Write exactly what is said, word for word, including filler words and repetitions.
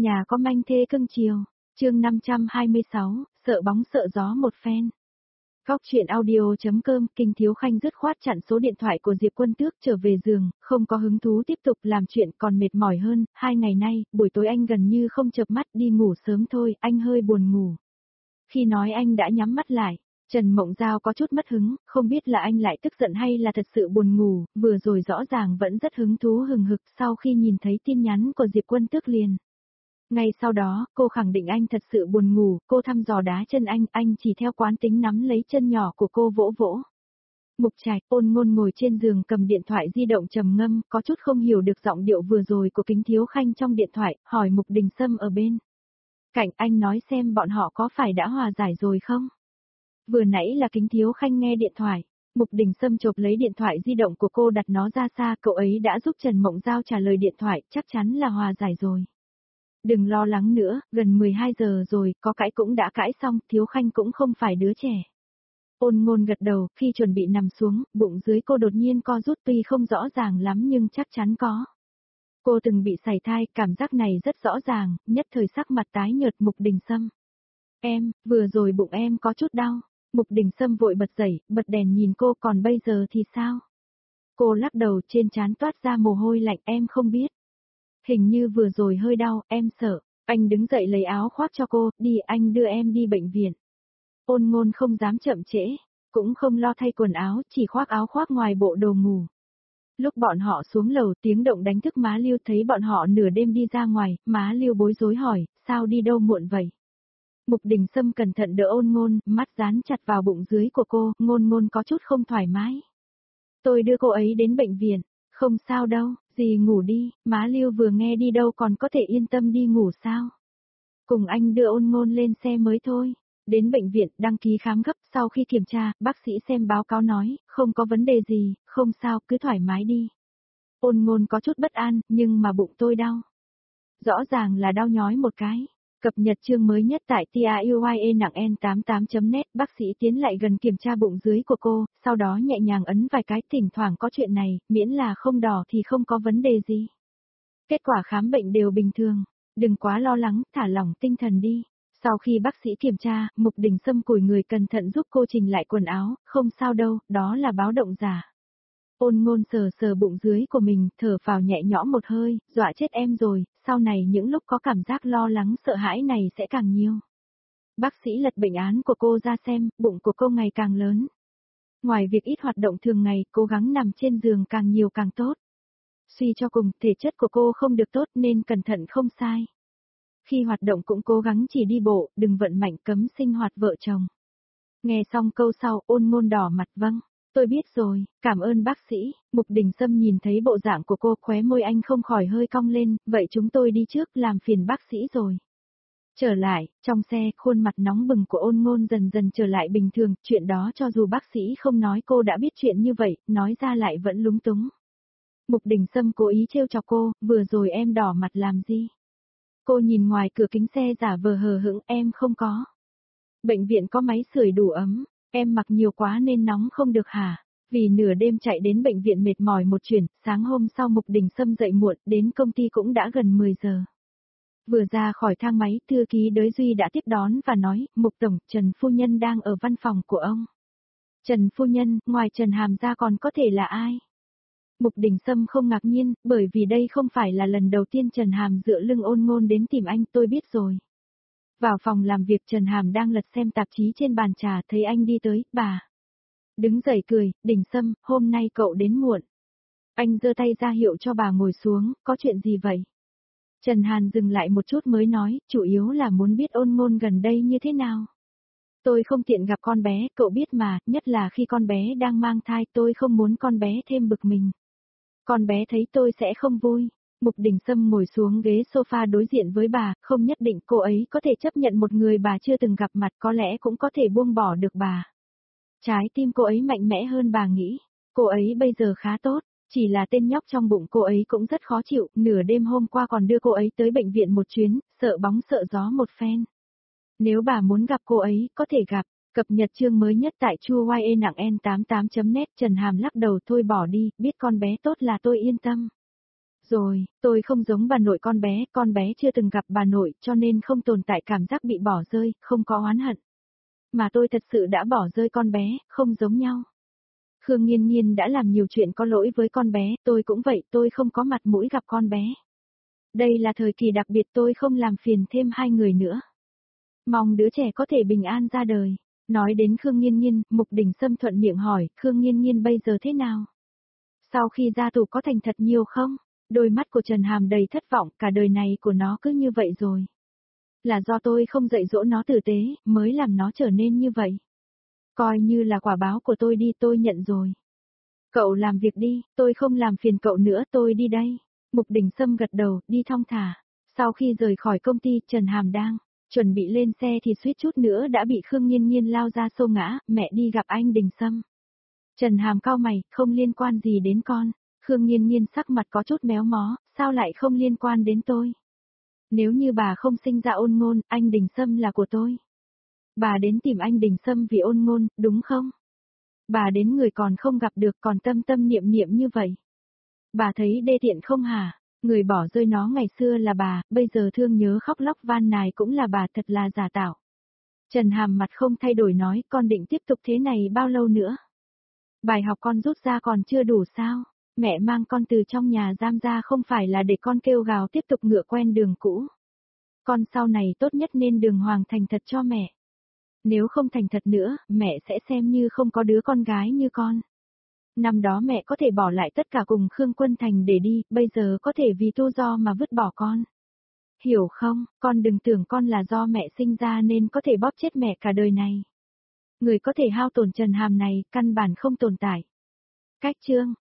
Nhà có manh thê cưng chiều, chương năm trăm hai mươi sáu, sợ bóng sợ gió một phen. Góc chuyện audio.com, Kinh Thiếu Khanh dứt khoát chặn số điện thoại của Diệp Quân Tước trở về giường, không có hứng thú tiếp tục làm chuyện còn mệt mỏi hơn, hai ngày nay, buổi tối anh gần như không chợp mắt đi ngủ sớm thôi, anh hơi buồn ngủ. Khi nói anh đã nhắm mắt lại, Trần Mộng Giao có chút mất hứng, không biết là anh lại tức giận hay là thật sự buồn ngủ, vừa rồi rõ ràng vẫn rất hứng thú hừng hực sau khi nhìn thấy tin nhắn của Diệp Quân Tước liền. Ngay sau đó, cô khẳng định anh thật sự buồn ngủ, cô thăm dò đá chân anh, anh chỉ theo quán tính nắm lấy chân nhỏ của cô vỗ vỗ. Mục Trạch, Ôn Ngôn ngồi trên giường cầm điện thoại di động trầm ngâm, có chút không hiểu được giọng điệu vừa rồi của Kính Thiếu Khanh trong điện thoại, hỏi Mục Đình Sâm ở bên. Cạnh anh nói xem bọn họ có phải đã hòa giải rồi không? Vừa nãy là Kính Thiếu Khanh nghe điện thoại, Mục Đình Sâm chộp lấy điện thoại di động của cô đặt nó ra xa, cậu ấy đã giúp Trần Mộng Giao trả lời điện thoại, chắc chắn là hòa giải rồi. Đừng lo lắng nữa, gần mười hai giờ rồi, có cãi cũng đã cãi xong, Thiếu Khanh cũng không phải đứa trẻ. Ôn Ngôn gật đầu, khi chuẩn bị nằm xuống, bụng dưới cô đột nhiên co rút tuy không rõ ràng lắm nhưng chắc chắn có. Cô từng bị sảy thai, cảm giác này rất rõ ràng, nhất thời sắc mặt tái nhợt. Mục Đình Sâm. Em, vừa rồi bụng em có chút đau. Mục Đình Sâm vội bật dậy, bật đèn nhìn cô, còn bây giờ thì sao? Cô lắc đầu, trên trán toát ra mồ hôi lạnh, em không biết. Hình như vừa rồi hơi đau, em sợ. Anh đứng dậy lấy áo khoác cho cô, đi anh đưa em đi bệnh viện. Ôn Ngôn không dám chậm trễ, cũng không lo thay quần áo, chỉ khoác áo khoác ngoài bộ đồ ngủ. Lúc bọn họ xuống lầu tiếng động đánh thức má Lưu, thấy bọn họ nửa đêm đi ra ngoài, má Lưu bối rối hỏi, sao đi đâu muộn vậy? Mục Đình Sâm cẩn thận đỡ Ôn Ngôn, mắt dán chặt vào bụng dưới của cô, Ngôn Ngôn có chút không thoải mái. Tôi đưa cô ấy đến bệnh viện, không sao đâu, dì ngủ đi, má Lưu vừa nghe đi đâu còn có thể yên tâm đi ngủ sao? Cùng anh đưa Ôn Ngôn lên xe mới thôi. Đến bệnh viện, đăng ký khám gấp, sau khi kiểm tra, bác sĩ xem báo cáo nói, không có vấn đề gì, không sao, cứ thoải mái đi. Ôn Ngôn có chút bất an, nhưng mà bụng tôi đau. Rõ ràng là đau nhói một cái. Cập nhật chương mới nhất tại tiuye nặng en tám tám chấm net, bác sĩ tiến lại gần kiểm tra bụng dưới của cô, sau đó nhẹ nhàng ấn vài cái, thỉnh thoảng có chuyện này, miễn là không đỏ thì không có vấn đề gì. Kết quả khám bệnh đều bình thường, đừng quá lo lắng, thả lỏng tinh thần đi. Sau khi bác sĩ kiểm tra, Mục Đình Sâm cúi người cẩn thận giúp cô chỉnh lại quần áo, không sao đâu, đó là báo động giả. Ôn Ngôn sờ sờ bụng dưới của mình, thở phào nhẹ nhõm một hơi, dọa chết em rồi, sau này những lúc có cảm giác lo lắng sợ hãi này sẽ càng nhiều. Bác sĩ lật bệnh án của cô ra xem, bụng của cô ngày càng lớn. Ngoài việc ít hoạt động thường ngày, cố gắng nằm trên giường càng nhiều càng tốt. Suy cho cùng, thể chất của cô không được tốt nên cẩn thận không sai. Khi hoạt động cũng cố gắng chỉ đi bộ, đừng vận mạnh, cấm sinh hoạt vợ chồng. Nghe xong câu sau, Ôn Ngôn đỏ mặt, vâng, tôi biết rồi, cảm ơn bác sĩ. Mục Đình Sâm nhìn thấy bộ dạng của cô, khóe môi anh không khỏi hơi cong lên, vậy chúng tôi đi trước, làm phiền bác sĩ rồi. Trở lại, trong xe, khuôn mặt nóng bừng của Ôn Ngôn dần dần trở lại bình thường, chuyện đó cho dù bác sĩ không nói cô đã biết chuyện như vậy, nói ra lại vẫn lúng túng. Mục Đình Sâm cố ý trêu chọc cô, vừa rồi em đỏ mặt làm gì? Cô nhìn ngoài cửa kính xe giả vờ hờ hững, em không có. Bệnh viện có máy sưởi đủ ấm, em mặc nhiều quá nên nóng không được hả? Vì nửa đêm chạy đến bệnh viện mệt mỏi một chuyển, sáng hôm sau Mục Đình Sâm dậy muộn, đến công ty cũng đã gần mười giờ. Vừa ra khỏi thang máy, thư ký Đới Duy đã tiếp đón và nói, Mục Tổng, Trần Phu Nhân đang ở văn phòng của ông. Trần Phu Nhân, ngoài Trần Hàm ra còn có thể là ai? Mục Đình Sâm không ngạc nhiên, bởi vì đây không phải là lần đầu tiên Trần Hàm dựa lưng Ôn Ngôn đến tìm anh, tôi biết rồi. Vào phòng làm việc, Trần Hàm đang lật xem tạp chí trên bàn trà, thấy anh đi tới, bà. Đứng dậy cười, Đình Sâm, hôm nay cậu đến muộn. Anh giơ tay ra hiệu cho bà ngồi xuống, có chuyện gì vậy? Trần Hàn dừng lại một chút mới nói, chủ yếu là muốn biết Ôn Ngôn gần đây như thế nào. Tôi không tiện gặp con bé, cậu biết mà, nhất là khi con bé đang mang thai, tôi không muốn con bé thêm bực mình. Con bé thấy tôi sẽ không vui. Mục Đình Sâm ngồi xuống ghế sofa đối diện với bà, không nhất định cô ấy có thể chấp nhận một người bà chưa từng gặp mặt, có lẽ cũng có thể buông bỏ được bà. Trái tim cô ấy mạnh mẽ hơn bà nghĩ. Cô ấy bây giờ khá tốt, chỉ là tên nhóc trong bụng cô ấy cũng rất khó chịu, nửa đêm hôm qua còn đưa cô ấy tới bệnh viện một chuyến, sợ bóng sợ gió một phen. Nếu bà muốn gặp cô ấy, có thể gặp. Cập nhật chương mới nhất tại tiuye nặng en tám tám chấm net, Trần Hàm lắc đầu thôi bỏ đi, biết con bé tốt là tôi yên tâm. Rồi, tôi không giống bà nội con bé, con bé chưa từng gặp bà nội cho nên không tồn tại cảm giác bị bỏ rơi, không có oán hận. Mà tôi thật sự đã bỏ rơi con bé, không giống nhau. Khương Nghiên Nghiên đã làm nhiều chuyện có lỗi với con bé, tôi cũng vậy, tôi không có mặt mũi gặp con bé. Đây là thời kỳ đặc biệt, tôi không làm phiền thêm hai người nữa. Mong đứa trẻ có thể bình an ra đời. Nói đến Khương Nghiên Nghiên, Mục Đình Sâm thuận miệng hỏi, Khương Nghiên Nghiên bây giờ thế nào? Sau khi ra tù có thành thật nhiều không? Đôi mắt của Trần Hàm đầy thất vọng, cả đời này của nó cứ như vậy rồi. Là do tôi không dạy dỗ nó tử tế, mới làm nó trở nên như vậy. Coi như là quả báo của tôi đi, tôi nhận rồi. Cậu làm việc đi, tôi không làm phiền cậu nữa, tôi đi đây. Mục Đình Sâm gật đầu, đi thong thả. Sau khi rời khỏi công ty, Trần Hàm đang chuẩn bị lên xe thì suýt chút nữa đã bị Khương Nghiên Nghiên lao ra xô ngã, mẹ đi gặp anh Đình Sâm. Trần Hàm cau mày, không liên quan gì đến con. Khương Nghiên Nghiên sắc mặt có chút méo mó, sao lại không liên quan đến tôi? Nếu như bà không sinh ra Ôn Ngôn, anh Đình Sâm là của tôi. Bà đến tìm anh Đình Sâm vì Ôn Ngôn, đúng không? Bà đến người còn không gặp được còn tâm tâm niệm niệm như vậy. Bà thấy đê tiện không hả? Người bỏ rơi nó ngày xưa là bà, bây giờ thương nhớ khóc lóc van nài cũng là bà, thật là giả tạo. Trần Hàm mặt không thay đổi nói, con định tiếp tục thế này bao lâu nữa? Bài học con rút ra còn chưa đủ sao? Mẹ mang con từ trong nhà giam ra không phải là để con kêu gào tiếp tục ngựa quen đường cũ. Con sau này tốt nhất nên đường hoàng thành thật cho mẹ. Nếu không thành thật nữa, mẹ sẽ xem như không có đứa con gái như con. Năm đó mẹ có thể bỏ lại tất cả cùng Khương Quân Thành để đi, bây giờ có thể vì tu do mà vứt bỏ con. Hiểu không, con đừng tưởng con là do mẹ sinh ra nên có thể bóp chết mẹ cả đời này. Người có thể hao tổn Trần Hàm này, căn bản không tồn tại. Cách chương